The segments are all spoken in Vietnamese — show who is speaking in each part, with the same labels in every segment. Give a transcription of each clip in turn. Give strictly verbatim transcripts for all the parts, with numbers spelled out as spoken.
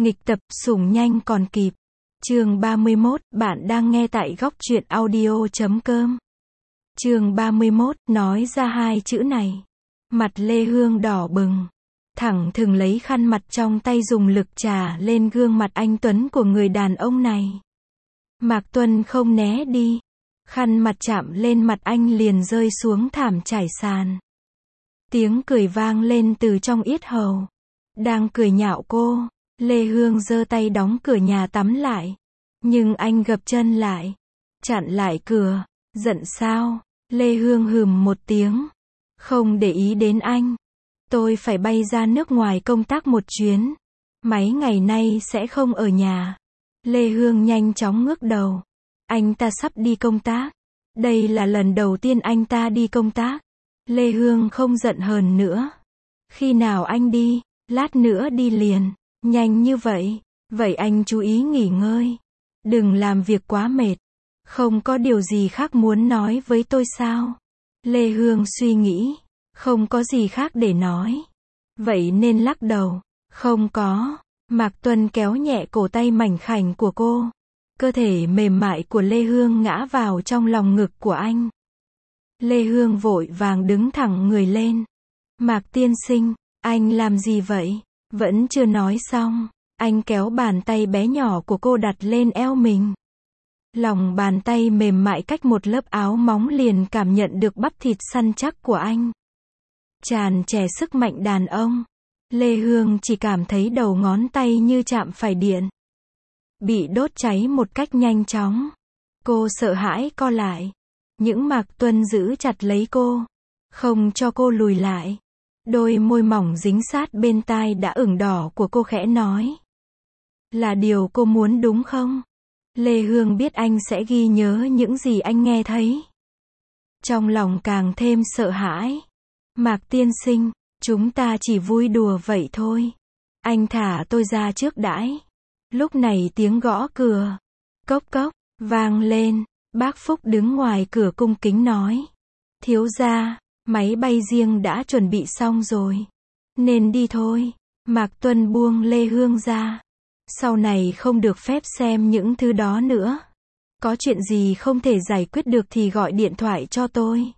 Speaker 1: Nghịch tập, sủng nhanh còn kịp. Chương ba mươi mốt, bạn đang nghe tại góc truyện audio chấm com. Chương ba mươi mốt, nói ra hai chữ này. Mặt Lê Hương đỏ bừng. Thẳng thừng lấy khăn mặt trong tay dùng lực chà lên gương mặt anh tuấn của người đàn ông này. Mạc Tuân không né đi. Khăn mặt chạm lên mặt anh liền rơi xuống thảm trải sàn. Tiếng cười vang lên từ trong yết hầu. Đang cười nhạo cô, Lê Hương giơ tay đóng cửa nhà tắm lại. Nhưng anh gập chân lại, chặn lại cửa. Giận sao? Lê Hương hừm một tiếng. Không để ý đến anh. Tôi phải bay ra nước ngoài công tác một chuyến. Mấy ngày nay sẽ không ở nhà. Lê Hương nhanh chóng ngước đầu. Anh ta sắp đi công tác. Đây là lần đầu tiên anh ta đi công tác. Lê Hương không giận hờn nữa. Khi nào anh đi? Lát nữa đi liền. Nhanh như vậy? Vậy anh chú ý nghỉ ngơi. Đừng làm việc quá mệt. Không có điều gì khác muốn nói với tôi sao? Lê Hương suy nghĩ. Không có gì khác để nói. Vậy nên lắc đầu. Không có. Mạc Tuân kéo nhẹ cổ tay mảnh khảnh của cô. Cơ thể mềm mại của Lê Hương ngã vào trong lòng ngực của anh. Lê Hương vội vàng đứng thẳng người lên. Mạc tiên sinh, anh làm gì vậy? Vẫn chưa nói xong. Anh kéo bàn tay bé nhỏ của cô đặt lên eo mình. Lòng bàn tay mềm mại cách một lớp áo móng liền cảm nhận được bắp thịt săn chắc của anh. Tràn trề sức mạnh đàn ông. Lê Hương chỉ cảm thấy đầu ngón tay như chạm phải điện. Bị đốt cháy một cách nhanh chóng. Cô sợ hãi co lại. Những Mạc Tuân giữ chặt lấy cô. Không cho cô lùi lại. Đôi môi mỏng dính sát bên tai đã ửng đỏ của cô khẽ nói. Là điều cô muốn đúng không? Lê Hương biết anh sẽ ghi nhớ những gì anh nghe thấy. Trong lòng càng thêm sợ hãi. Mạc tiên sinh, chúng ta chỉ vui đùa vậy thôi. Anh thả tôi ra trước đãi. Lúc này tiếng gõ cửa. Cốc cốc, vang lên. Bác Phúc đứng ngoài cửa cung kính nói. Thiếu gia, máy bay riêng đã chuẩn bị xong rồi. Nên đi thôi. Mạc Tuân buông Lê Hương ra. Sau này không được phép xem những thứ đó nữa. Có chuyện gì không thể giải quyết được thì gọi điện thoại cho tôi.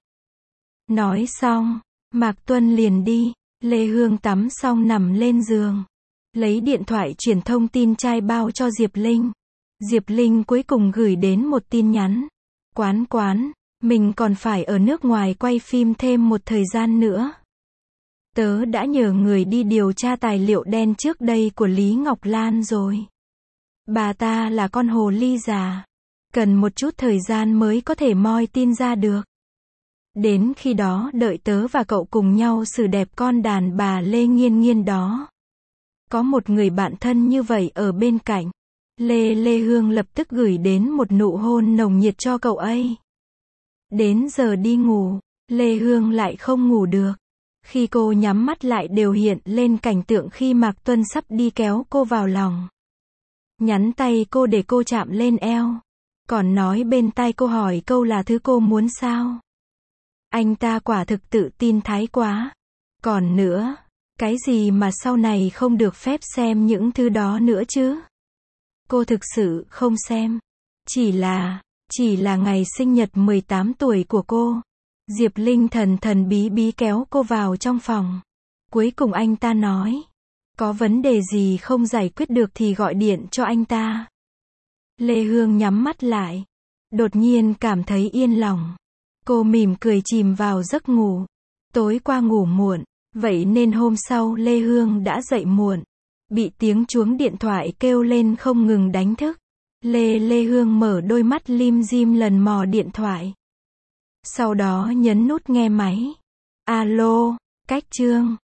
Speaker 1: Nói xong, Mạc Tuân liền đi. Lê Hương tắm xong nằm lên giường. Lấy điện thoại truyền thông tin trai bao cho Diệp Linh. Diệp Linh cuối cùng gửi đến một tin nhắn. Quán quán, mình còn phải ở nước ngoài quay phim thêm một thời gian nữa. Tớ đã nhờ người đi điều tra tài liệu đen trước đây của Lý Ngọc Lan rồi. Bà ta là con hồ ly già. Cần một chút thời gian mới có thể moi tin ra được. Đến khi đó đợi tớ và cậu cùng nhau xử đẹp con đàn bà Lê Nghiên Nghiên đó. Có một người bạn thân như vậy ở bên cạnh. Lê Lê Hương lập tức gửi đến một nụ hôn nồng nhiệt cho cậu ấy. Đến giờ đi ngủ, Lê Hương lại không ngủ được. Khi cô nhắm mắt lại đều hiện lên cảnh tượng khi Mạc Tuân sắp đi kéo cô vào lòng. Nhắn tay cô để cô chạm lên eo. Còn nói bên tai cô hỏi câu là thứ cô muốn sao. Anh ta quả thực tự tin thái quá. Còn nữa, cái gì mà sau này không được phép xem những thứ đó nữa chứ? Cô thực sự không xem. Chỉ là, chỉ là ngày sinh nhật mười tám tuổi của cô. Diệp Linh thần thần bí bí kéo cô vào trong phòng. Cuối cùng anh ta nói. Có vấn đề gì không giải quyết được thì gọi điện cho anh ta. Lê Hương nhắm mắt lại. Đột nhiên cảm thấy yên lòng. Cô mỉm cười chìm vào giấc ngủ. Tối qua ngủ muộn. Vậy nên hôm sau Lê Hương đã dậy muộn. Bị tiếng chuông điện thoại kêu lên không ngừng đánh thức. Lê Lê Hương mở đôi mắt lim dim lần mò điện thoại. Sau đó nhấn nút nghe máy. Alo, Cách Trương.